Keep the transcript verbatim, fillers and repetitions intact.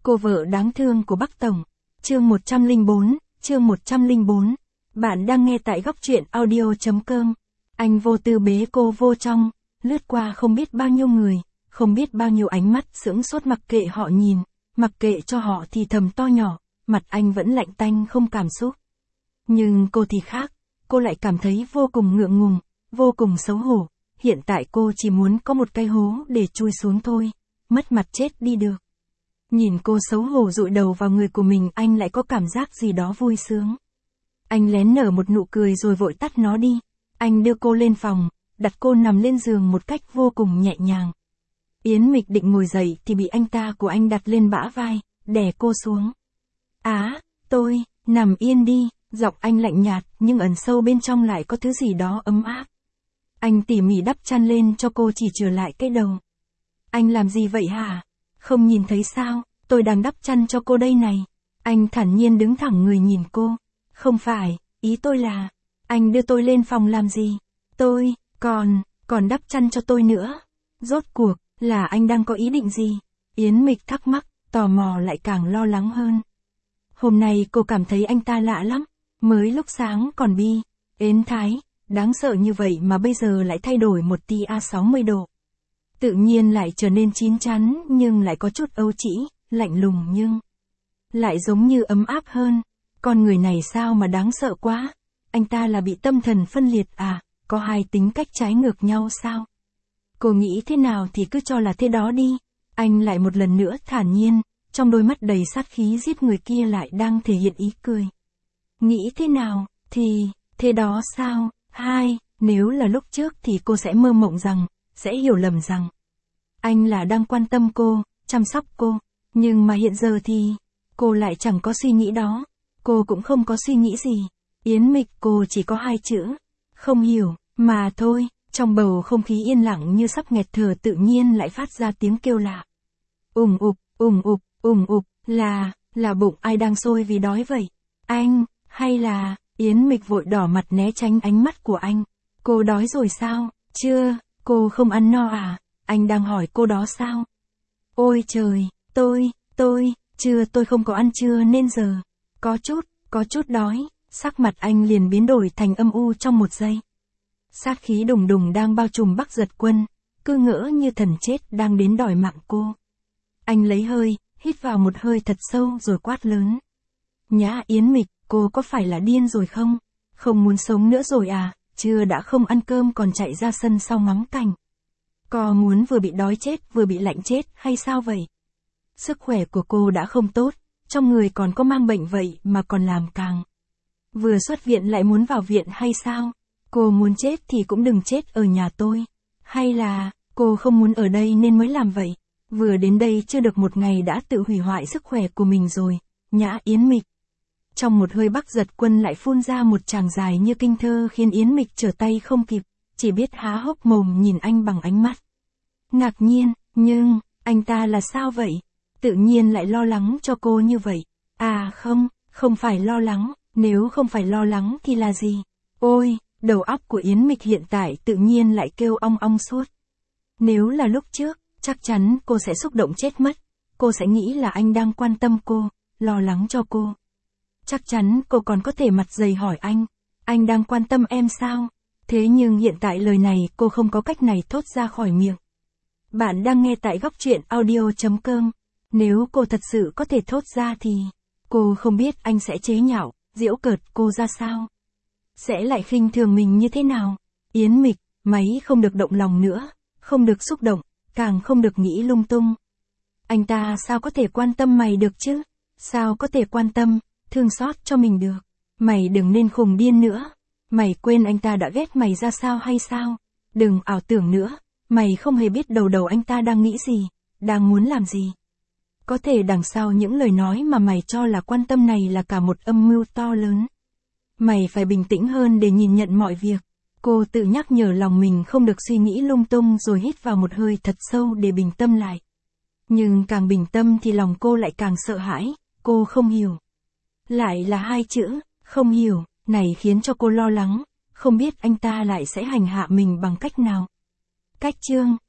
Cô vợ đáng thương của Bắc Tổng. Chương một trăm lẻ bốn, chương một trăm lẻ bốn. Bạn đang nghe tại góc truyện audio.com. Anh vô tư bế cô vô trong, lướt qua không biết bao nhiêu người, không biết bao nhiêu ánh mắt sững sốt mặc kệ họ nhìn, mặc kệ cho họ thì thầm to nhỏ, mặt anh vẫn lạnh tanh không cảm xúc. Nhưng cô thì khác, cô lại cảm thấy vô cùng ngượng ngùng, vô cùng xấu hổ, hiện tại cô chỉ muốn có một cái hố để chui xuống thôi, mất mặt chết đi được. Nhìn cô xấu hổ dụi đầu vào người của mình, anh lại có cảm giác gì đó vui sướng. Anh lén nở một nụ cười rồi vội tắt nó đi. Anh đưa cô lên phòng, đặt cô nằm lên giường một cách vô cùng nhẹ nhàng. Yến Mịch định ngồi dậy thì bị anh ta của anh đặt lên bả vai, đè cô xuống. Á, tôi, nằm yên đi, giọng anh lạnh nhạt nhưng ẩn sâu bên trong lại có thứ gì đó ấm áp. Anh tỉ mỉ đắp chăn lên cho cô, chỉ trở lại cái đầu. Anh làm gì vậy hả? Không nhìn thấy sao, tôi đang đắp chăn cho cô đây này. Anh thản nhiên đứng thẳng người nhìn cô. Không phải, ý tôi là, anh đưa tôi lên phòng làm gì? Tôi, còn, còn đắp chăn cho tôi nữa. Rốt cuộc, là anh đang có ý định gì? Yến Mịch thắc mắc, tò mò lại càng lo lắng hơn. Hôm nay cô cảm thấy anh ta lạ lắm. Mới lúc sáng còn bi, ến thái, đáng sợ như vậy mà bây giờ lại thay đổi một tia sáu mươi độ. Tự nhiên lại trở nên chín chắn nhưng lại có chút âu trĩ, lạnh lùng nhưng lại giống như ấm áp hơn. Con người này sao mà đáng sợ quá? Anh ta là bị tâm thần phân liệt à? Có hai tính cách trái ngược nhau sao? Cô nghĩ thế nào thì cứ cho là thế đó đi. Anh lại một lần nữa thản nhiên, trong đôi mắt đầy sát khí giết người kia lại đang thể hiện ý cười. Nghĩ thế nào, thì, thế đó sao? Hai, nếu là lúc trước thì cô sẽ mơ mộng rằng, sẽ hiểu lầm rằng anh là đang quan tâm cô, chăm sóc cô. Nhưng mà hiện giờ thì, cô lại chẳng có suy nghĩ đó. Cô cũng không có suy nghĩ gì. Yến Mịch, cô chỉ có hai chữ. Không hiểu, mà thôi. Trong bầu không khí yên lặng như sắp nghẹt thở tự nhiên lại phát ra tiếng kêu lạ. Ùng ục, ùng ục, ùng ục, là, là bụng ai đang sôi vì đói vậy? Anh, hay là, Yến Mịch vội đỏ mặt né tránh ánh mắt của anh. Cô đói rồi sao? Chưa, cô không ăn no à? Anh đang hỏi cô đó sao? Ôi trời, tôi, tôi, chưa, tôi không có ăn trưa nên giờ. Có chút, có chút đói. Sắc mặt anh liền biến đổi thành âm u trong một giây. Sát khí đùng đùng đang bao trùm Bắc Giật Quân, cứ ngỡ như thần chết đang đến đòi mạng cô. Anh lấy hơi, hít vào một hơi thật sâu rồi quát lớn. Nhã Yến Mịch, cô có phải là điên rồi không? Không muốn sống nữa rồi à? Chưa đã không ăn cơm còn chạy ra sân sau ngắm cảnh. Có muốn vừa bị đói chết vừa bị lạnh chết hay sao vậy? Sức khỏe của cô đã không tốt, trong người còn có mang bệnh vậy mà còn làm càng. Vừa xuất viện lại muốn vào viện hay sao? Cô muốn chết thì cũng đừng chết ở nhà tôi. Hay là, cô không muốn ở đây nên mới làm vậy? Vừa đến đây chưa được một ngày đã tự hủy hoại sức khỏe của mình rồi. Nhã Yến Mịch. Trong một hơi Bắc Giật Quân lại phun ra một tràng dài như kinh thơ khiến Yến Mịch trở tay không kịp, chỉ biết há hốc mồm nhìn anh bằng ánh mắt ngạc nhiên. Nhưng, anh ta là sao vậy? Tự nhiên lại lo lắng cho cô như vậy. À không, không phải lo lắng, nếu không phải lo lắng thì là gì? Ôi, đầu óc của Yến Mịch hiện tại tự nhiên lại kêu ong ong suốt. Nếu là lúc trước, chắc chắn cô sẽ xúc động chết mất. Cô sẽ nghĩ là anh đang quan tâm cô, lo lắng cho cô. Chắc chắn cô còn có thể mặt dày hỏi anh, anh đang quan tâm em sao? Thế nhưng hiện tại lời này cô không có cách này thốt ra khỏi miệng. Bạn đang nghe tại góc truyện audio.com. Nếu cô thật sự có thể thốt ra thì, cô không biết anh sẽ chế nhạo, giễu cợt cô ra sao. Sẽ lại khinh thường mình như thế nào? Yến Mịch, máy không được động lòng nữa, không được xúc động, càng không được nghĩ lung tung. Anh ta sao có thể quan tâm mày được chứ? Sao có thể quan tâm, thương xót cho mình được? Mày đừng nên khùng điên nữa. Mày quên anh ta đã ghét mày ra sao hay sao? Đừng ảo tưởng nữa. Mày không hề biết đầu đầu anh ta đang nghĩ gì, đang muốn làm gì. Có thể đằng sau những lời nói mà mày cho là quan tâm này là cả một âm mưu to lớn. Mày phải bình tĩnh hơn để nhìn nhận mọi việc. Cô tự nhắc nhở lòng mình không được suy nghĩ lung tung rồi hít vào một hơi thật sâu để bình tâm lại. Nhưng càng bình tâm thì lòng cô lại càng sợ hãi, cô không hiểu. Lại là hai chữ, không hiểu, này khiến cho cô lo lắng, không biết anh ta lại sẽ hành hạ mình bằng cách nào. Cách chương